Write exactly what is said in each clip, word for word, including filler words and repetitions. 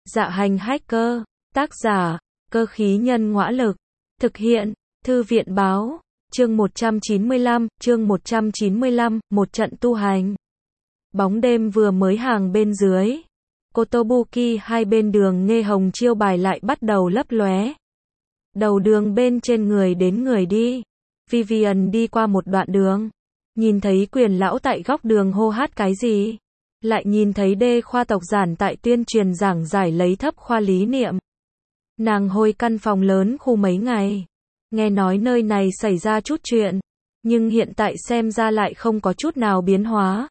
Dạ hành hacker, tác giả, cơ khí nhân ngõa lực, thực hiện, thư viện báo, chương một trăm chín mươi lăm, chương một trăm chín mươi lăm, một trận tu hành. Bóng đêm vừa mới hàng bên dưới, Kotobuki hai bên đường nghe hồng chiêu bài lại bắt đầu lấp lóe. Đầu đường bên trên người đến người đi, Vivian đi qua một đoạn đường, nhìn thấy Quyền lão tại góc đường hô hát cái gì, lại nhìn thấy Đê khoa tộc giản tại tuyên truyền giảng giải lấy thấp khoa lý niệm. Nàng hồi căn phòng lớn khu mấy ngày, nghe nói nơi này xảy ra chút chuyện, nhưng hiện tại xem ra lại không có chút nào biến hóa.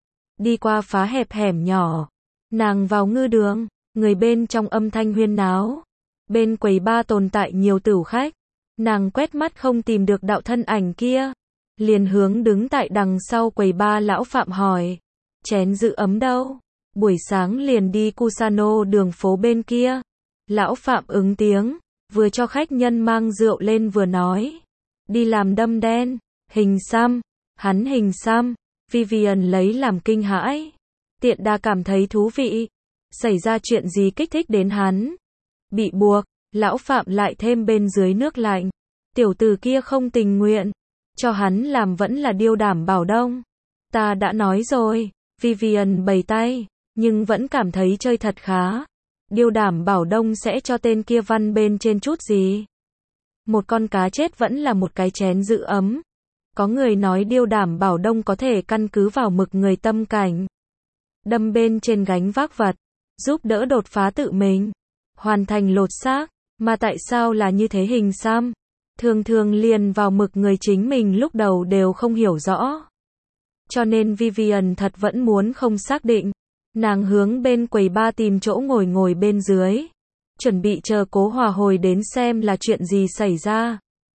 Đi qua phá hẹp hẻm nhỏ, nàng vào ngư đường, người bên trong âm thanh huyên náo. Bên quầy ba tồn tại nhiều tửu khách, nàng quét mắt không tìm được đạo thân ảnh kia, liền hướng đứng tại đằng sau quầy ba lão Phạm hỏi, chén giữ ấm đâu? Buổi sáng liền đi Kusano đường phố bên kia. Lão Phạm ứng tiếng, vừa cho khách nhân mang rượu lên vừa nói, đi làm đâm đen, hình xăm, hắn hình xăm. Vivian lấy làm kinh hãi, tiện đà cảm thấy thú vị, xảy ra chuyện gì kích thích đến hắn? Bị buộc, lão Phạm lại thêm bên dưới nước lạnh, tiểu tử kia không tình nguyện, cho hắn làm vẫn là điêu đảm bảo đông. Ta đã nói rồi, Vivian bày tay, nhưng vẫn cảm thấy chơi thật khá. Điêu đảm bảo đông sẽ cho tên kia văn bên trên chút gì? Một con cá chết vẫn là một cái chén giữ ấm. Có người nói điêu đảm bảo đông có thể căn cứ vào mực người tâm cảnh, đâm bên trên gánh vác vật, giúp đỡ đột phá tự mình, hoàn thành lột xác, mà tại sao là như thế hình xăm? Thường thường liền vào mực người chính mình lúc đầu đều không hiểu rõ. Cho nên Vivian thật vẫn muốn không xác định. Nàng hướng bên quầy ba tìm chỗ ngồi ngồi bên dưới, chuẩn bị chờ Cố Hòa hồi đến xem là chuyện gì xảy ra.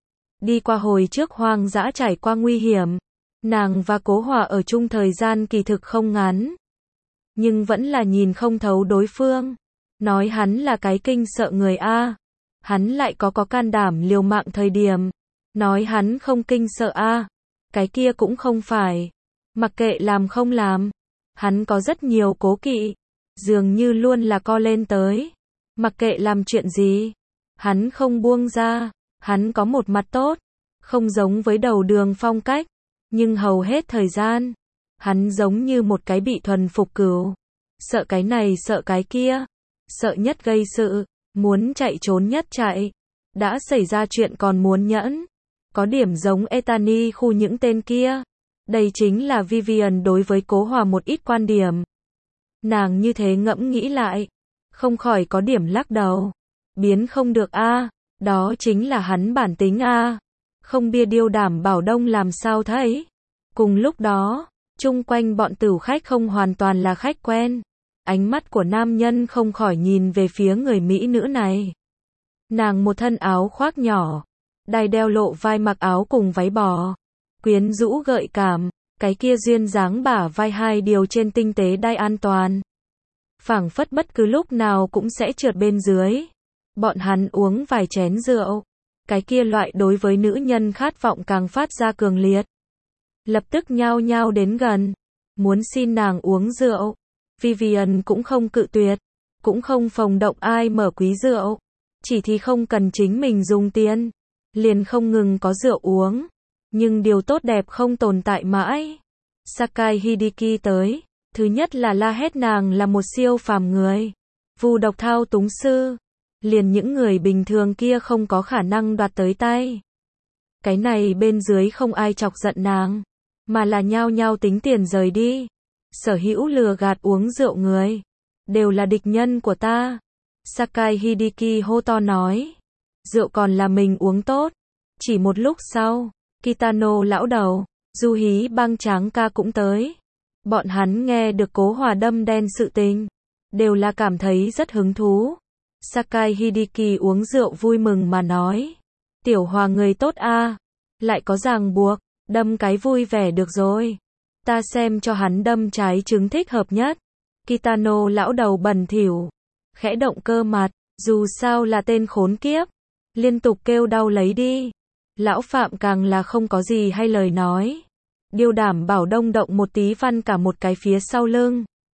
Đi qua hồi trước hoang dã trải qua nguy hiểm, nàng và Cố Hòa ở chung thời gian kỳ thực không ngắn, nhưng vẫn là nhìn không thấu đối phương. Nói hắn là cái kinh sợ người A, hắn lại có có can đảm liều mạng thời điểm. Nói hắn không kinh sợ A, cái kia cũng không phải. Mặc kệ làm không làm, hắn có rất nhiều cố kỵ, dường như luôn là co lên tới. Mặc kệ làm chuyện gì, hắn không buông ra. Hắn có một mặt tốt, không giống với đầu đường phong cách, nhưng hầu hết thời gian, hắn giống như một cái bị thuần phục cừu. Sợ cái này sợ cái kia, sợ nhất gây sự, muốn chạy trốn nhất chạy. Đã xảy ra chuyện còn muốn nhẫn, có điểm giống Etani khu những tên kia. Đây chính là Vivian đối với Cố Hòa một ít quan điểm. Nàng như thế ngẫm nghĩ lại, không khỏi có điểm lắc đầu. Biến không được a, đó chính là hắn bản tính a. Không bia điêu đảm bảo đông làm sao thấy. Cùng lúc đó, chung quanh bọn tửu khách không hoàn toàn là khách quen. Ánh mắt của nam nhân không khỏi nhìn về phía người mỹ nữ này. Nàng một thân áo khoác nhỏ, đai đeo lộ vai mặc áo cùng váy bò, quyến rũ gợi cảm, cái kia duyên dáng bả vai hai điều trên tinh tế đai an toàn. Phảng phất bất cứ lúc nào cũng sẽ trượt bên dưới. Bọn hắn uống vài chén rượu, cái kia loại đối với nữ nhân khát vọng càng phát ra cường liệt. Lập tức nhao nhao đến gần, muốn xin nàng uống rượu. Vivian cũng không cự tuyệt, cũng không phồng động ai mở quý rượu, chỉ thì không cần chính mình dùng tiền, liền không ngừng có rượu uống. Nhưng điều tốt đẹp không tồn tại mãi. Sakai Hideki tới, thứ nhất là la hét nàng là một siêu phàm người, vu độc thao túng sư, liền những người bình thường kia không có khả năng đoạt tới tay. Cái này bên dưới không ai chọc giận nàng, mà là nhao nhao tính tiền rời đi. Sở hữu lừa gạt uống rượu người, đều là địch nhân của ta. Sakai Hideki hô to nói, rượu còn là mình uống tốt. Chỉ một lúc sau, Kitano lão đầu, Du Hí Bang Tráng ca cũng tới. Bọn hắn nghe được Cố Hòa đâm đen sự tình, đều là cảm thấy rất hứng thú. Sakai Hideki uống rượu vui mừng mà nói, tiểu Hòa người tốt a, lại có ràng buộc, đâm cái vui vẻ được rồi. Ta xem cho hắn đâm trái trứng thích hợp nhất. Kitano lão đầu bẩn thỉu, khẽ động cơ mặt, dù sao là tên khốn kiếp, liên tục kêu đau lấy đi. Lão Phạm càng là không có gì hay lời nói. Điêu đảm bảo đông động một tí văn cả một cái phía sau lưng.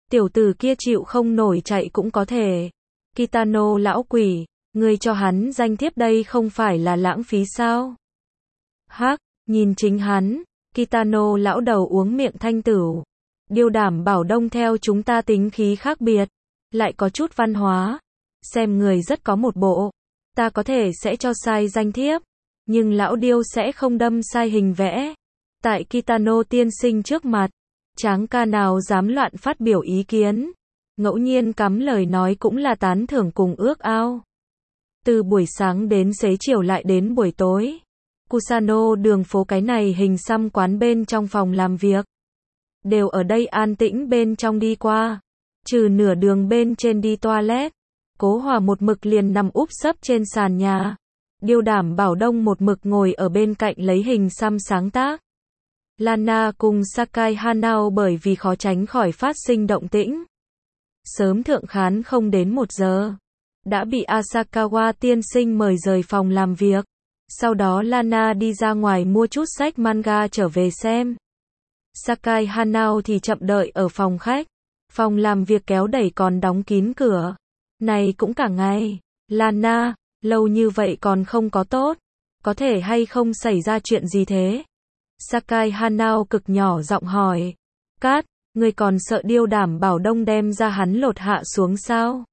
Tiểu tử kia chịu không nổi chạy cũng có thể. Kitano lão quỷ, ngươi cho hắn danh thiếp đây không phải là lãng phí sao? Hắc, nhìn chính hắn, Kitano lão đầu uống miệng thanh tửu. Điêu Đảm Bảo Đông theo chúng ta tính khí khác biệt, lại có chút văn hóa. Xem người rất có một bộ. Ta có thể sẽ cho sai danh thiếp, nhưng lão điêu sẽ không đâm sai hình vẽ. Tại Kitano tiên sinh trước mặt, tráng ca nào dám loạn phát biểu ý kiến. Ngẫu nhiên cắm lời nói cũng là tán thưởng cùng ước ao. Từ buổi sáng đến xế chiều lại đến buổi tối, Kusano đường phố cái này hình xăm quán bên trong phòng làm việc, đều ở đây an tĩnh bên trong đi qua. Trừ nửa đường bên trên đi toilet, Cố Hòa một mực liền nằm úp sấp trên sàn nhà. Điêu Đảm Bảo Đông một mực ngồi ở bên cạnh lấy hình xăm sáng tác. Lana cùng Sakai Hanao bởi vì khó tránh khỏi phát sinh động tĩnh. Sớm thượng khán không đến một giờ, đã bị Asakawa tiên sinh mời rời phòng làm việc. Sau đó Lana đi ra ngoài mua chút sách manga trở về xem. Sakai Hanao thì chậm đợi ở phòng khách. Phòng làm việc kéo đẩy còn đóng kín cửa. Này cũng cả ngày. Lana, lâu như vậy còn không có tốt. Có thể hay không xảy ra chuyện gì thế? Sakai Hanao cực nhỏ giọng hỏi. Cát, người còn sợ Điêu Đảm Bảo Đông đem ra hắn lột hạ xuống sao?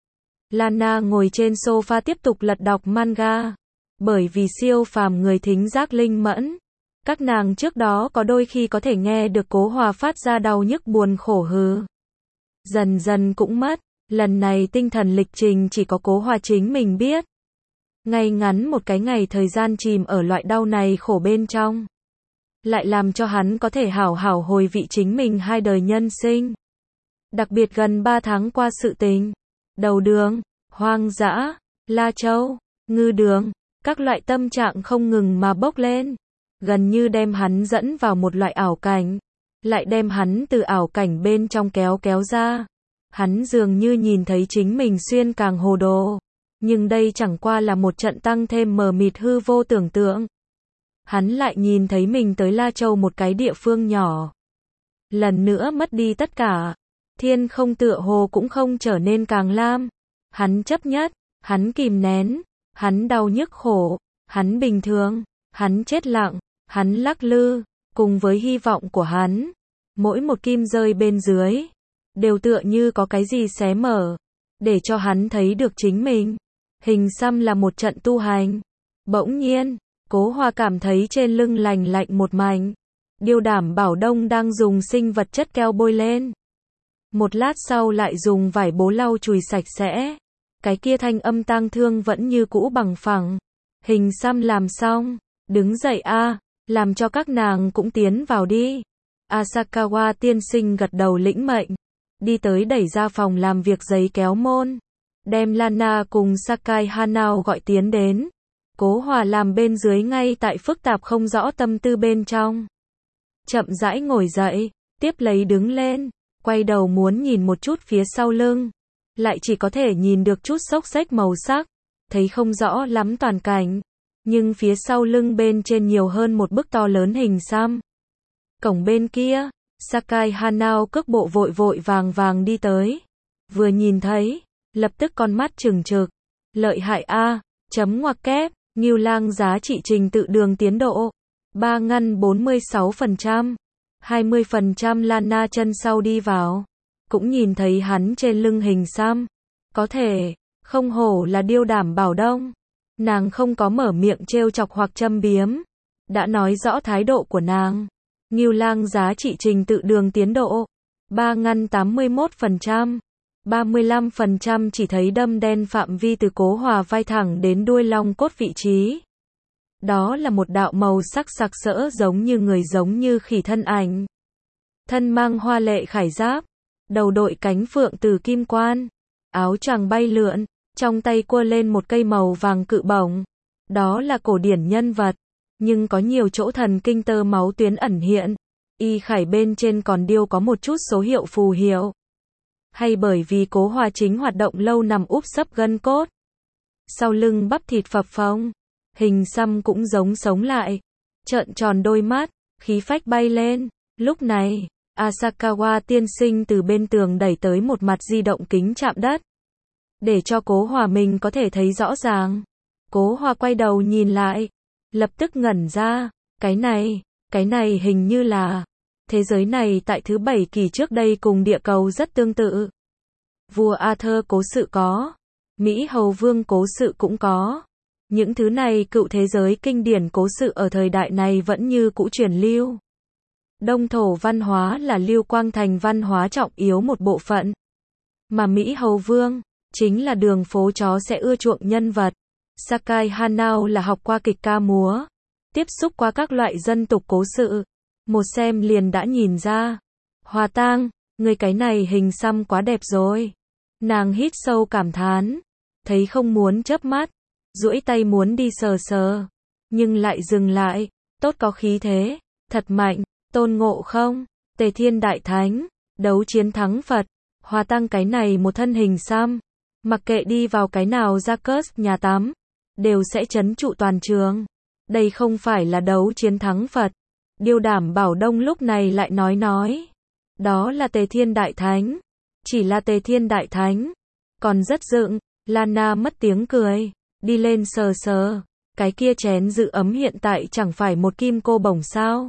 Lana ngồi trên sofa tiếp tục lật đọc manga. Bởi vì siêu phàm người thính giác linh mẫn, các nàng trước đó có đôi khi có thể nghe được Cố Hòa phát ra đau nhức buồn khổ hừ. Dần dần cũng mất, lần này tinh thần lịch trình chỉ có Cố Hòa chính mình biết. Ngay ngắn một cái ngày thời gian chìm ở loại đau này khổ bên trong, lại làm cho hắn có thể hảo hảo hồi vị chính mình hai đời nhân sinh. Đặc biệt gần ba tháng qua sự tình, đầu đường, hoang dã, La Châu, ngư đường, các loại tâm trạng không ngừng mà bốc lên, gần như đem hắn dẫn vào một loại ảo cảnh, lại đem hắn từ ảo cảnh bên trong kéo kéo ra. Hắn dường như nhìn thấy chính mình xuyên càng hồ đồ, nhưng đây chẳng qua là một trận tăng thêm mờ mịt hư vô tưởng tượng. Hắn lại nhìn thấy mình tới La Châu một cái địa phương nhỏ, lần nữa mất đi tất cả, thiên không tựa hồ cũng không trở nên càng lam. Hắn chấp nhất, hắn kìm nén, hắn đau nhức khổ, hắn bình thường, hắn chết lặng, hắn lắc lư, cùng với hy vọng của hắn, mỗi một kim rơi bên dưới, đều tựa như có cái gì xé mở, để cho hắn thấy được chính mình. Hình xăm là một trận tu hành. Bỗng nhiên, Cố Hòa cảm thấy trên lưng lành lạnh một mảnh. Điêu Đảm Bảo Đông đang dùng sinh vật chất keo bôi lên. Một lát sau lại dùng vải bố lau chùi sạch sẽ. Cái kia thanh âm tang thương vẫn như cũ bằng phẳng. Hình xăm làm xong, đứng dậy a, làm cho các nàng cũng tiến vào đi. Asakawa tiên sinh gật đầu lĩnh mệnh, đi tới đẩy ra phòng làm việc giấy kéo môn, đem Lana cùng Sakai Hanao gọi tiến đến. Cố Hòa làm bên dưới ngay tại phức tạp không rõ tâm tư bên trong. Chậm rãi ngồi dậy, tiếp lấy đứng lên, quay đầu muốn nhìn một chút phía sau lưng, lại chỉ có thể nhìn được chút xốc xếch màu sắc, thấy không rõ lắm toàn cảnh, nhưng phía sau lưng bên trên nhiều hơn một bức to lớn hình xăm. Cổng bên kia, Sakai Hanao cước bộ vội vội vàng vàng đi tới, vừa nhìn thấy, lập tức con mắt trừng trực, lợi hại a, chấm ngoặc kép, Ngưu Lang giá trị trình tự đường tiến độ, ba ngăn bốn mươi sáu phần trăm, hai mươi phần trăm Lana chân sau đi vào, cũng nhìn thấy hắn trên lưng hình xăm, có thể, không hổ là Điêu Đảm Bảo Đông, nàng không có mở miệng trêu chọc hoặc châm biếm, đã nói rõ thái độ của nàng. Ngưu Lang giá trị trình tự đường tiến độ, ba ngăn tám mươi mốt phần trăm, ba mươi lăm phần trăm chỉ thấy đâm đen phạm vi từ Cố Hòa vai thẳng đến đuôi long cốt vị trí. Đó là một đạo màu sắc sặc sỡ giống như người giống như khỉ thân ảnh. Thân mang hoa lệ khải giáp, đầu đội cánh phượng từ kim quan, áo choàng bay lượn, trong tay cua lên một cây màu vàng cự bổng. Đó là cổ điển nhân vật, nhưng có nhiều chỗ thần kinh tơ máu tuyến ẩn hiện. Y khải bên trên còn điêu có một chút số hiệu phù hiệu. Hay bởi vì Cố Hòa chính hoạt động lâu nằm úp sấp gân cốt. Sau lưng bắp thịt phập phồng, hình xăm cũng giống sống lại, trợn tròn đôi mắt, khí phách bay lên. Lúc này, Asakawa tiên sinh từ bên tường đẩy tới một mặt di động kính chạm đất. Để cho Cố Hòa mình có thể thấy rõ ràng. Cố Hòa quay đầu nhìn lại. Lập tức ngẩn ra. Cái này, cái này hình như là... Thế giới này tại thứ bảy kỳ trước đây cùng địa cầu rất tương tự. Vua Arthur cố sự có. Mỹ Hầu Vương cố sự cũng có. Những thứ này cựu thế giới kinh điển cố sự ở thời đại này vẫn như cũ truyền lưu. Đông thổ văn hóa là Lưu Quang Thành văn hóa trọng yếu một bộ phận. Mà Mỹ Hầu Vương, chính là đường phố chó sẽ ưa chuộng nhân vật. Sakai Hanao là học qua kịch ca múa. Tiếp xúc qua các loại dân tục cố sự. Một xem liền đã nhìn ra. Hòa Tang, người cái này hình xăm quá đẹp rồi. Nàng hít sâu cảm thán. Thấy không muốn chớp mắt. Duỗi tay muốn đi sờ sờ. Nhưng lại dừng lại. Tốt có khí thế. Thật mạnh. Tôn Ngộ Không. Tề Thiên Đại Thánh. Đấu chiến thắng Phật. Hòa Tang cái này một thân hình xăm. Mặc kệ đi vào cái nào ra cớt nhà tắm. Đều sẽ trấn trụ toàn trường. Đây không phải là đấu chiến thắng Phật. Điêu Đảm Bảo Đông lúc này lại nói nói. Đó là Tề Thiên Đại Thánh. Chỉ là Tề Thiên Đại Thánh. Còn rất dựng. Lana mất tiếng cười. Đi lên sờ sờ. Cái kia chén giữ ấm hiện tại chẳng phải một kim cô bổng sao.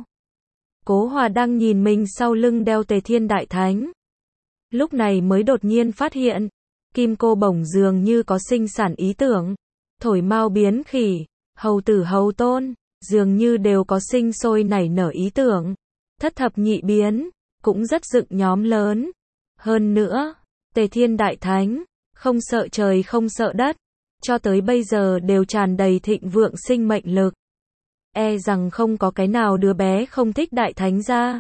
Cố Hòa đang nhìn mình sau lưng đeo Tề Thiên Đại Thánh. Lúc này mới đột nhiên phát hiện. Kim cô bổng dường như có sinh sản ý tưởng. Thổi mau biến khỉ. Hầu tử hầu tôn. Dường như đều có sinh sôi nảy nở ý tưởng. Thất thập nhị biến. Cũng rất dựng nhóm lớn. Hơn nữa. Tề Thiên Đại Thánh. Không sợ trời không sợ đất. Cho tới bây giờ đều tràn đầy thịnh vượng sinh mệnh lực. E rằng không có cái nào đứa bé không thích Đại Thánh ra.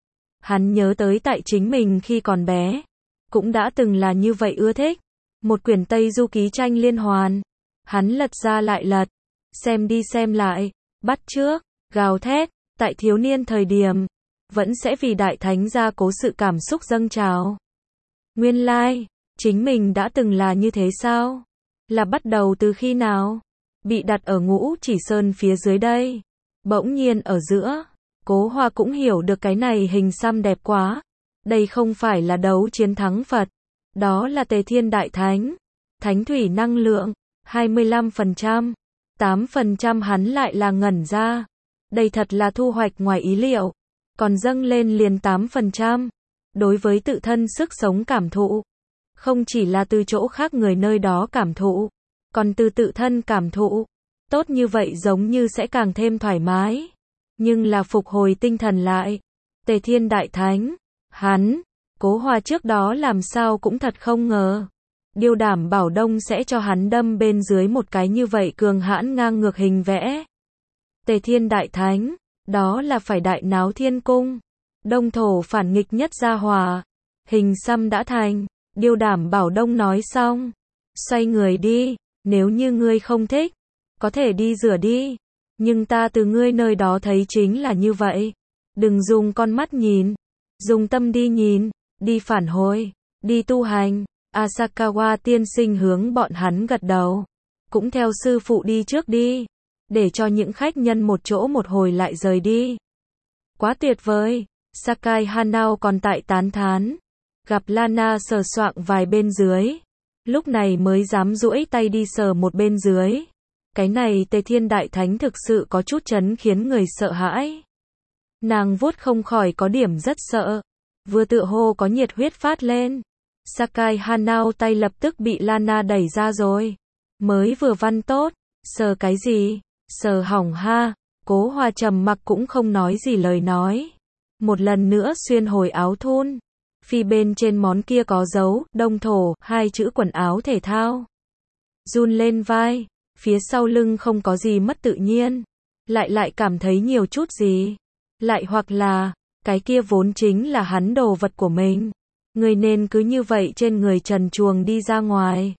Hắn nhớ tới tại chính mình khi còn bé. Cũng đã từng là như vậy ưa thích. Một quyển Tây Du ký tranh liên hoàn. Hắn lật ra lại lật. Xem đi xem lại. Bắt chước. Gào thét. Tại thiếu niên thời điểm. Vẫn sẽ vì Đại Thánh ra cố sự cảm xúc dâng trào. Nguyên lai. Like, chính mình đã từng là như thế sao? Là bắt đầu từ khi nào? Bị đặt ở Ngũ Chỉ Sơn phía dưới đây. Bỗng nhiên ở giữa. Cố Hòa cũng hiểu được cái này hình xăm đẹp quá. Đây không phải là đấu chiến thắng Phật. Đó là Tề Thiên Đại Thánh. Thánh thủy năng lượng. hai mươi lăm phần trăm. tám phần trăm hắn lại là ngẩn ra. Đây thật là thu hoạch ngoài ý liệu. Còn dâng lên liền tám phần trăm. Đối với tự thân sức sống cảm thụ. Không chỉ là từ chỗ khác người nơi đó cảm thụ. Còn từ tự thân cảm thụ. Tốt như vậy giống như sẽ càng thêm thoải mái. Nhưng là phục hồi tinh thần lại. Tề Thiên Đại Thánh. Hắn. Cố Hòa trước đó làm sao cũng thật không ngờ. Điêu Đảm Bảo Đông sẽ cho hắn đâm bên dưới một cái như vậy cường hãn ngang ngược hình vẽ. Tề Thiên Đại Thánh. Đó là phải đại náo thiên cung. Đông thổ phản nghịch nhất gia hòa. Hình xăm đã thành. Điêu Đảm Bảo Đông nói xong. Xoay người đi. Nếu như ngươi không thích. Có thể đi rửa đi. Nhưng ta từ ngươi nơi đó thấy chính là như vậy. Đừng dùng con mắt nhìn. Dùng tâm đi nhìn. Đi phản hồi. Đi tu hành. Asakawa tiên sinh hướng bọn hắn gật đầu. Cũng theo sư phụ đi trước đi. Để cho những khách nhân một chỗ một hồi lại rời đi. Quá tuyệt vời. Sakai Hanao còn tại tán thán. Gặp Lana sờ soạng vài bên dưới. Lúc này mới dám duỗi tay đi sờ một bên dưới. Cái này Tề Thiên Đại Thánh thực sự có chút chấn khiến người sợ hãi. Nàng vuốt không khỏi có điểm rất sợ. Vừa tựa hồ có nhiệt huyết phát lên. Sakai Hanao tay lập tức bị Lana đẩy ra rồi. Mới vừa văn tốt. Sờ cái gì? Sờ hỏng ha. Cố Hòa trầm mặc cũng không nói gì lời nói. Một lần nữa xuyên hồi áo thun. Phi bên trên món kia có dấu, đông thổ, hai chữ quần áo thể thao. Run lên vai. Phía sau lưng không có gì mất tự nhiên. Lại lại cảm thấy nhiều chút gì. Lại hoặc là, cái kia vốn chính là hắn đồ vật của mình. Người nên cứ như vậy trên người trần truồng đi ra ngoài.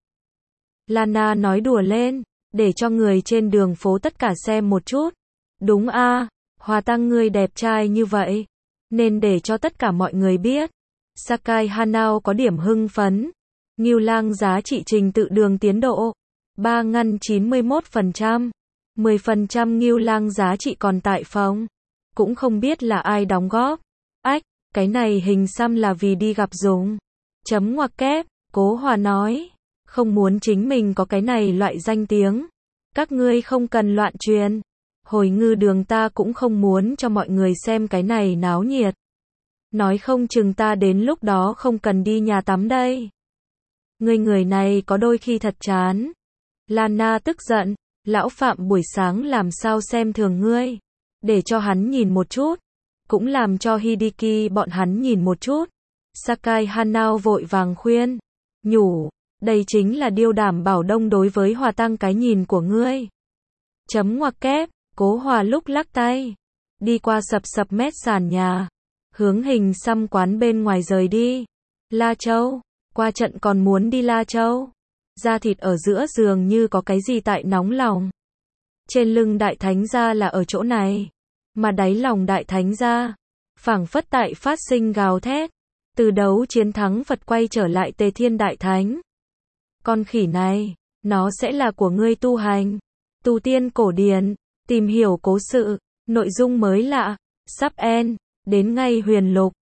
Lana nói đùa lên, để cho người trên đường phố tất cả xem một chút. Đúng a, Hòa Tăng ngươi đẹp trai như vậy. Nên để cho tất cả mọi người biết. Sakai Hanao có điểm hưng phấn. Ngưu Lang giá trị trình tự đường tiến độ. ba ngăn chín mươi mốt phần trăm. mười phần trăm Ngưu Lang giá trị còn tại phòng. Cũng không biết là ai đóng góp. Ách, Cái này hình xăm là vì đi gặp dùng. Chấm ngoặc kép, Cố Hòa nói. Không muốn chính mình có cái này loại danh tiếng. Các ngươi không cần loạn truyền. Hồi ngư đường ta cũng không muốn cho mọi người xem cái này náo nhiệt. Nói không chừng ta đến lúc đó không cần đi nhà tắm đây. Ngươi người này có đôi khi thật chán. Lana tức giận. Lão Phạm buổi sáng làm sao xem thường ngươi. Để cho hắn nhìn một chút. Cũng làm cho Hideki bọn hắn nhìn một chút. Sakai Hanao vội vàng khuyên. Nhủ. Đây chính là điêu đảm bảo đông đối với Hòa Tăng cái nhìn của ngươi. Chấm ngoặc kép. Cố Hòa lúc lắc tay. Đi qua sập sập mét sàn nhà. Hướng hình xăm quán bên ngoài rời đi. La Châu. Qua trận còn muốn đi La Châu. Da thịt ở giữa giường như có cái gì tại nóng lòng. Trên lưng đại thánh gia là ở chỗ này. Mà đáy lòng đại thánh gia. Phảng phất tại phát sinh gào thét. Từ đấu chiến thắng Phật quay trở lại Tề Thiên Đại Thánh. Con khỉ này. Nó sẽ là của ngươi tu hành. Tu tiên cổ điển. Tìm hiểu cố sự. Nội dung mới lạ. Sắp end. Đến ngay huyền lục.